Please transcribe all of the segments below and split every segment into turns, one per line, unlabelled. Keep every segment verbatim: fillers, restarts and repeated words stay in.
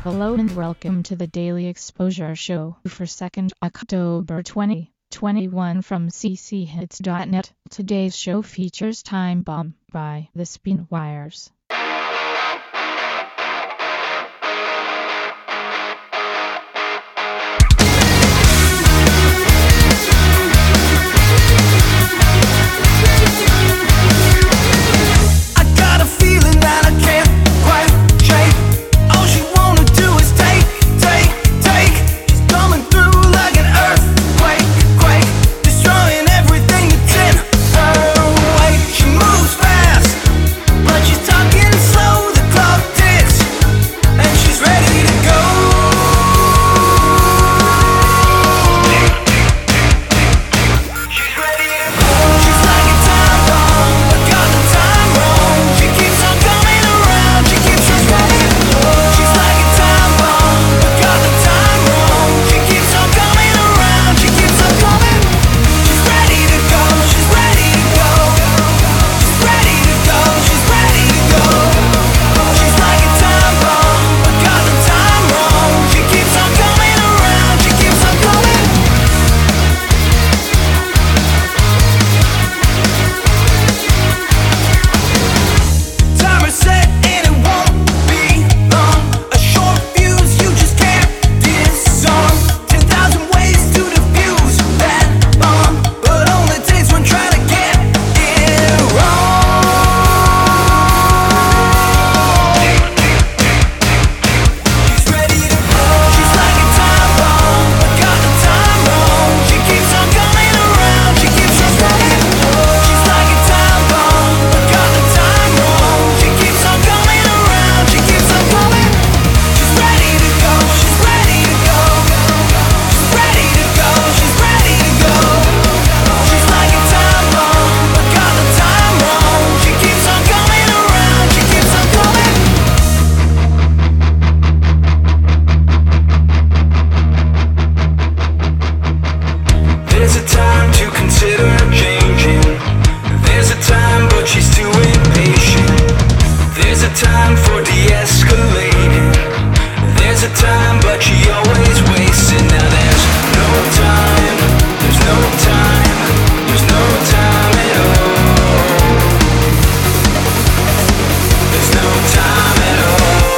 Hello and welcome to the Daily Exposure Show for second October twenty twenty-one from c c hits dot net. Today's show features Time Bomb by The Spinwires.
Time for de-escalating. There's a time, but she always wastes it. Now there's no time, there's no time, there's no time at all. There's no time at all.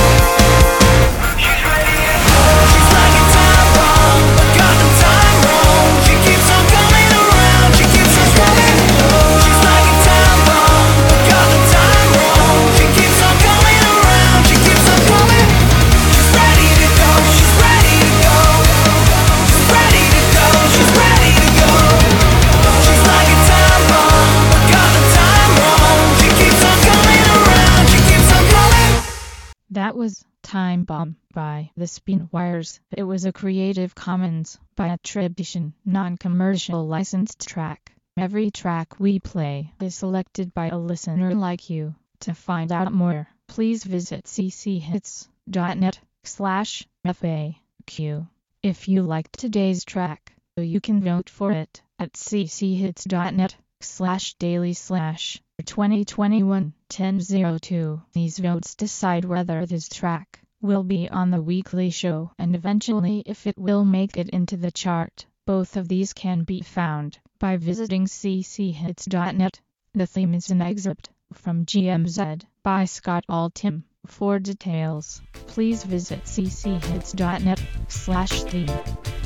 She's ready to go. She's like a time bomb, but got the time wrong. She keeps on coming around, she keeps on running. She's like a time bomb, but got the time wrong. She keeps on coming around, she keeps on coming. She's ready to go, she's ready to go. She's ready to go, she's ready to go. She's like a time bomb, but got the time wrong. She keeps on coming around, she keeps on coming.
That was Time Bomb by The Spinwires. It was a Creative Commons by attribution, non-commercial licensed track. Every track we play is selected by a listener like you. To find out more, please visit c c hits dot net slash F A Q. If you liked today's track, you can vote for it at c c hits dot net slash daily slash twenty twenty-one ten oh two. These votes decide whether this track will be on the weekly show and eventually if it will make it into the chart. Both of these can be found by visiting c c hits dot net. The theme is an excerpt from G M Z by Scott Altham. For details, please visit c c hits dot net slash theme.